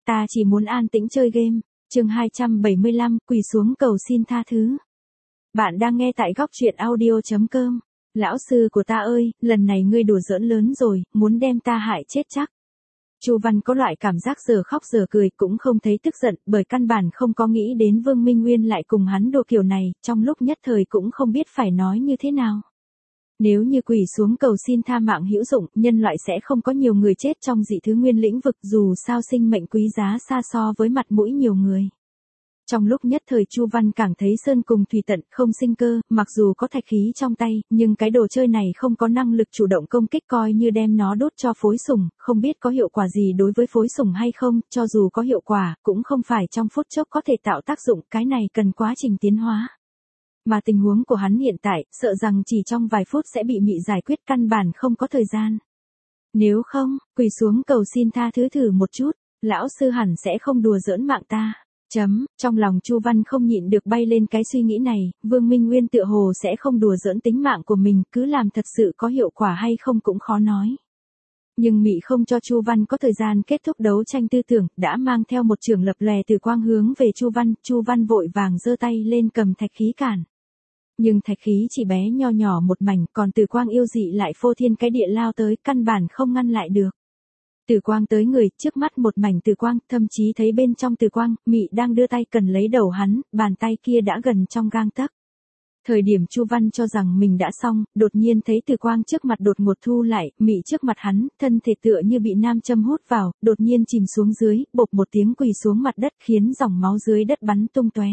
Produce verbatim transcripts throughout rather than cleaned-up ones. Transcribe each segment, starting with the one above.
ta chỉ muốn an tĩnh chơi game. Chương hai trăm bảy mươi lăm, quỳ xuống cầu xin tha thứ. Bạn đang nghe tại góc truyện audio chấm com. Lão sư của ta ơi, lần này ngươi đùa giỡn lớn rồi, muốn đem ta hại chết chắc. Chu Văn có loại cảm giác giờ khóc giờ cười, cũng không thấy tức giận, bởi căn bản không có nghĩ đến Vương Minh Nguyên lại cùng hắn đùa kiểu này, trong lúc nhất thời cũng không biết phải nói như thế nào. Nếu như quỳ xuống cầu xin tha mạng hữu dụng, nhân loại sẽ không có nhiều người chết trong dị thứ nguyên lĩnh vực, dù sao sinh mệnh quý giá xa so với mặt mũi nhiều người. Trong lúc nhất thời Chu Văn cảm thấy sơn cùng thủy tận, không sinh cơ, mặc dù có thạch khí trong tay, nhưng cái đồ chơi này không có năng lực chủ động công kích, coi như đem nó đốt cho phối sủng, không biết có hiệu quả gì đối với phối sủng hay không, cho dù có hiệu quả, cũng không phải trong phút chốc có thể tạo tác dụng, cái này cần quá trình tiến hóa. Mà tình huống của hắn hiện tại, sợ rằng chỉ trong vài phút sẽ bị mị giải quyết, căn bản không có thời gian. Nếu không, quỳ xuống cầu xin tha thứ thử một chút, lão sư hẳn sẽ không đùa giỡn mạng ta. Chấm, trong lòng Chu Văn không nhịn được bay lên cái suy nghĩ này, Vương Minh Nguyên tựa hồ sẽ không đùa giỡn tính mạng của mình, cứ làm thật sự có hiệu quả hay không cũng khó nói. Nhưng mị không cho Chu Văn có thời gian kết thúc đấu tranh tư tưởng, đã mang theo một trường lập lòe từ quang hướng về Chu Văn, Chu Văn vội vàng giơ tay lên cầm thạch khí cản. Nhưng thạch khí chỉ bé nho nhỏ một mảnh, còn từ quang yêu dị lại phô thiên cái địa lao tới, căn bản không ngăn lại được. Từ quang tới người, trước mắt một mảnh từ quang, thậm chí thấy bên trong từ quang, mị đang đưa tay cần lấy đầu hắn, bàn tay kia đã gần trong gang tấc. Thời điểm Chu Văn cho rằng mình đã xong, đột nhiên thấy từ quang trước mặt đột ngột thu lại, mị trước mặt hắn, thân thể tựa như bị nam châm hút vào, đột nhiên chìm xuống dưới, bộp một tiếng quỳ xuống mặt đất, khiến dòng máu dưới đất bắn tung tóe.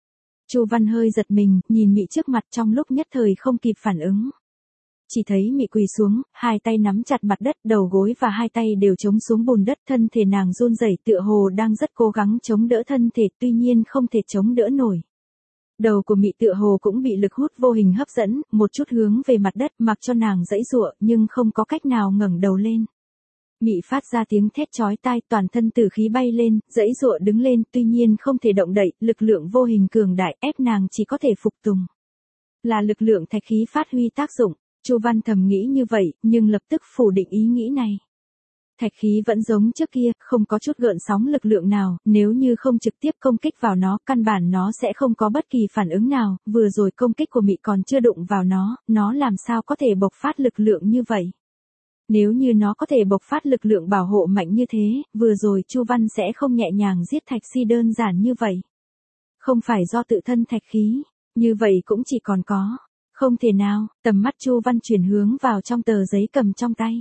Chu Văn hơi giật mình, nhìn mị trước mặt, trong lúc nhất thời không kịp phản ứng. Chỉ thấy mị quỳ xuống, hai tay nắm chặt mặt đất, đầu gối và hai tay đều chống xuống bùn đất, thân thể nàng run rẩy, tựa hồ đang rất cố gắng chống đỡ thân thể, tuy nhiên không thể chống đỡ nổi. Đầu của mị tựa hồ cũng bị lực hút vô hình hấp dẫn, một chút hướng về mặt đất, mặc cho nàng giãy giụa, nhưng không có cách nào ngẩng đầu lên. Mị phát ra tiếng thét chói tai, toàn thân tử khí bay lên, giãy giụa đứng lên, tuy nhiên không thể động đậy, lực lượng vô hình cường đại ép nàng chỉ có thể phục tùng. Là lực lượng thạch khí phát huy tác dụng. Chu Văn thầm nghĩ như vậy, nhưng lập tức phủ định ý nghĩ này. Thạch khí vẫn giống trước kia, không có chút gợn sóng lực lượng nào, nếu như không trực tiếp công kích vào nó, căn bản nó sẽ không có bất kỳ phản ứng nào, vừa rồi công kích của mị còn chưa đụng vào nó, nó làm sao có thể bộc phát lực lượng như vậy. Nếu như nó có thể bộc phát lực lượng bảo hộ mạnh như thế, vừa rồi Chu Văn sẽ không nhẹ nhàng giết thạch si đơn giản như vậy. Không phải do tự thân thạch khí, như vậy cũng chỉ còn có. Không thể nào, tầm mắt Chu Văn chuyển hướng vào trong tờ giấy cầm trong tay.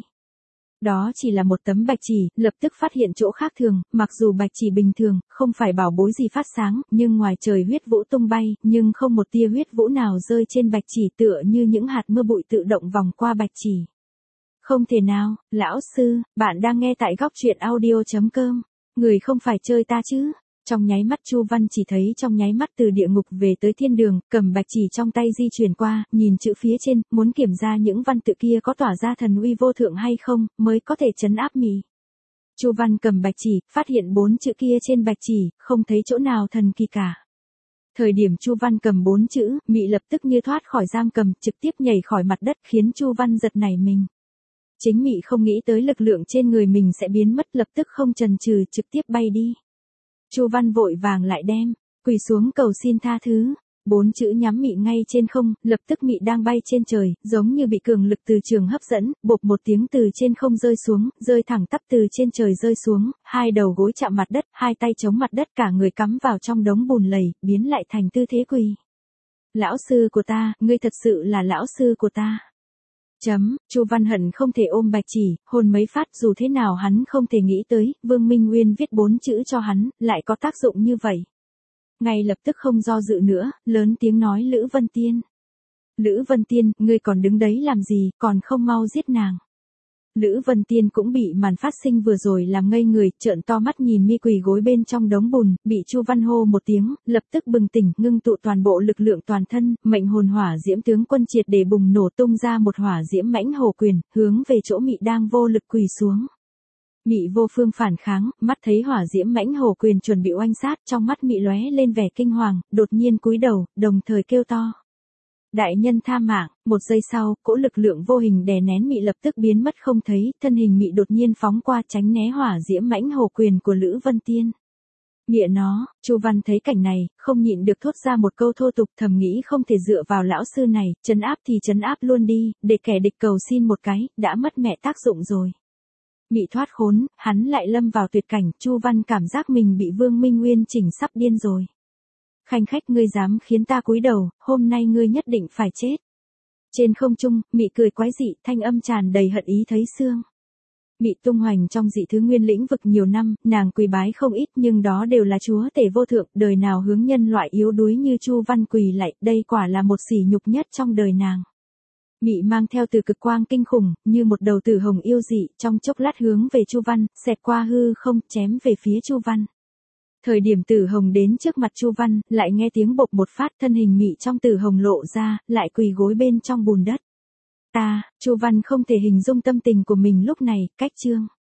Đó chỉ là một tấm bạch chỉ, lập tức phát hiện chỗ khác thường, mặc dù bạch chỉ bình thường, không phải bảo bối gì phát sáng, nhưng ngoài trời huyết vũ tung bay, nhưng không một tia huyết vũ nào rơi trên bạch chỉ, tựa như những hạt mưa bụi tự động vòng qua bạch chỉ. Không thể nào, lão sư, bạn đang nghe tại góc truyện audio chấm com, người không phải chơi ta chứ. Trong nháy mắt Chu Văn chỉ thấy trong nháy mắt từ địa ngục về tới thiên đường, cầm bạch chỉ trong tay di chuyển qua, nhìn chữ phía trên, muốn kiểm ra những văn tự kia có tỏa ra thần uy vô thượng hay không, mới có thể trấn áp mị. Chu Văn cầm bạch chỉ, phát hiện bốn chữ kia trên bạch chỉ, không thấy chỗ nào thần kỳ cả. Thời điểm Chu Văn cầm bốn chữ, mị lập tức như thoát khỏi giam cầm, trực tiếp nhảy khỏi mặt đất, khiến Chu Văn giật nảy mình. Chính mị không nghĩ tới lực lượng trên người mình sẽ biến mất, lập tức không chần chừ trực tiếp bay đi. Chu Văn vội vàng lại đem, quỳ xuống cầu xin tha thứ, bốn chữ nhắm mị ngay trên không, lập tức mị đang bay trên trời, giống như bị cường lực từ trường hấp dẫn, bộp một tiếng từ trên không rơi xuống, rơi thẳng tắp từ trên trời rơi xuống, hai đầu gối chạm mặt đất, hai tay chống mặt đất, cả người cắm vào trong đống bùn lầy, biến lại thành tư thế quỳ. Lão sư của ta, ngươi thật sự là lão sư của ta. Chấm, Chu Văn hận không thể ôm bạch chỉ, hồn mấy phát, dù thế nào hắn không thể nghĩ tới, Vương Minh Nguyên viết bốn chữ cho hắn, lại có tác dụng như vậy. Ngay lập tức không do dự nữa, lớn tiếng nói Lữ Vân Tiên. Lữ Vân Tiên, ngươi còn đứng đấy làm gì, còn không mau giết nàng. Lữ Vân Tiên cũng bị màn phát sinh vừa rồi làm ngây người, trợn to mắt nhìn mi quỳ gối bên trong đống bùn, bị Chu Văn hô một tiếng, lập tức bừng tỉnh, ngưng tụ toàn bộ lực lượng toàn thân, mệnh hồn hỏa diễm tướng quân triệt để bùng nổ tung ra một hỏa diễm mãnh hổ quyền, hướng về chỗ mị đang vô lực quỳ xuống. Mị vô phương phản kháng, mắt thấy hỏa diễm mãnh hổ quyền chuẩn bị oanh sát, trong mắt mị lóe lên vẻ kinh hoàng, đột nhiên cúi đầu, đồng thời kêu to. Đại nhân tha mạng, một giây sau, cỗ lực lượng vô hình đè nén Mị lập tức biến mất không thấy, thân hình Mị đột nhiên phóng qua tránh né hỏa diễm mãnh hổ quyền của Lữ Vân Tiên. Mịa nó, Chu Văn thấy cảnh này, không nhịn được thốt ra một câu thô tục, thầm nghĩ không thể dựa vào lão sư này, trấn áp thì trấn áp luôn đi, để kẻ địch cầu xin một cái, đã mất mẹ tác dụng rồi. Mị thoát khốn, hắn lại lâm vào tuyệt cảnh, Chu Văn cảm giác mình bị Vương Minh Nguyên chỉnh sắp điên rồi. Khanh khách, ngươi dám khiến ta cúi đầu, hôm nay ngươi nhất định phải chết. Trên không trung, Mị cười quái dị, thanh âm tràn đầy hận ý thấy xương. Mị tung hoành trong dị thứ nguyên lĩnh vực nhiều năm, nàng quỳ bái không ít nhưng đó đều là chúa tể vô thượng, đời nào hướng nhân loại yếu đuối như Chu Văn quỳ lạy, đây quả là một sỉ nhục nhất trong đời nàng. Mị mang theo từ cực quang kinh khủng, như một đầu tử hồng yêu dị, trong chốc lát hướng về Chu Văn, xẹt qua hư không, chém về phía Chu Văn. Thời điểm tử hồng đến trước mặt Chu Văn, lại nghe tiếng bộc một phát, thân hình Mị trong tử hồng lộ ra, lại quỳ gối bên trong bùn đất. Ta, Chu Văn không thể hình dung tâm tình của mình lúc này, cách chương.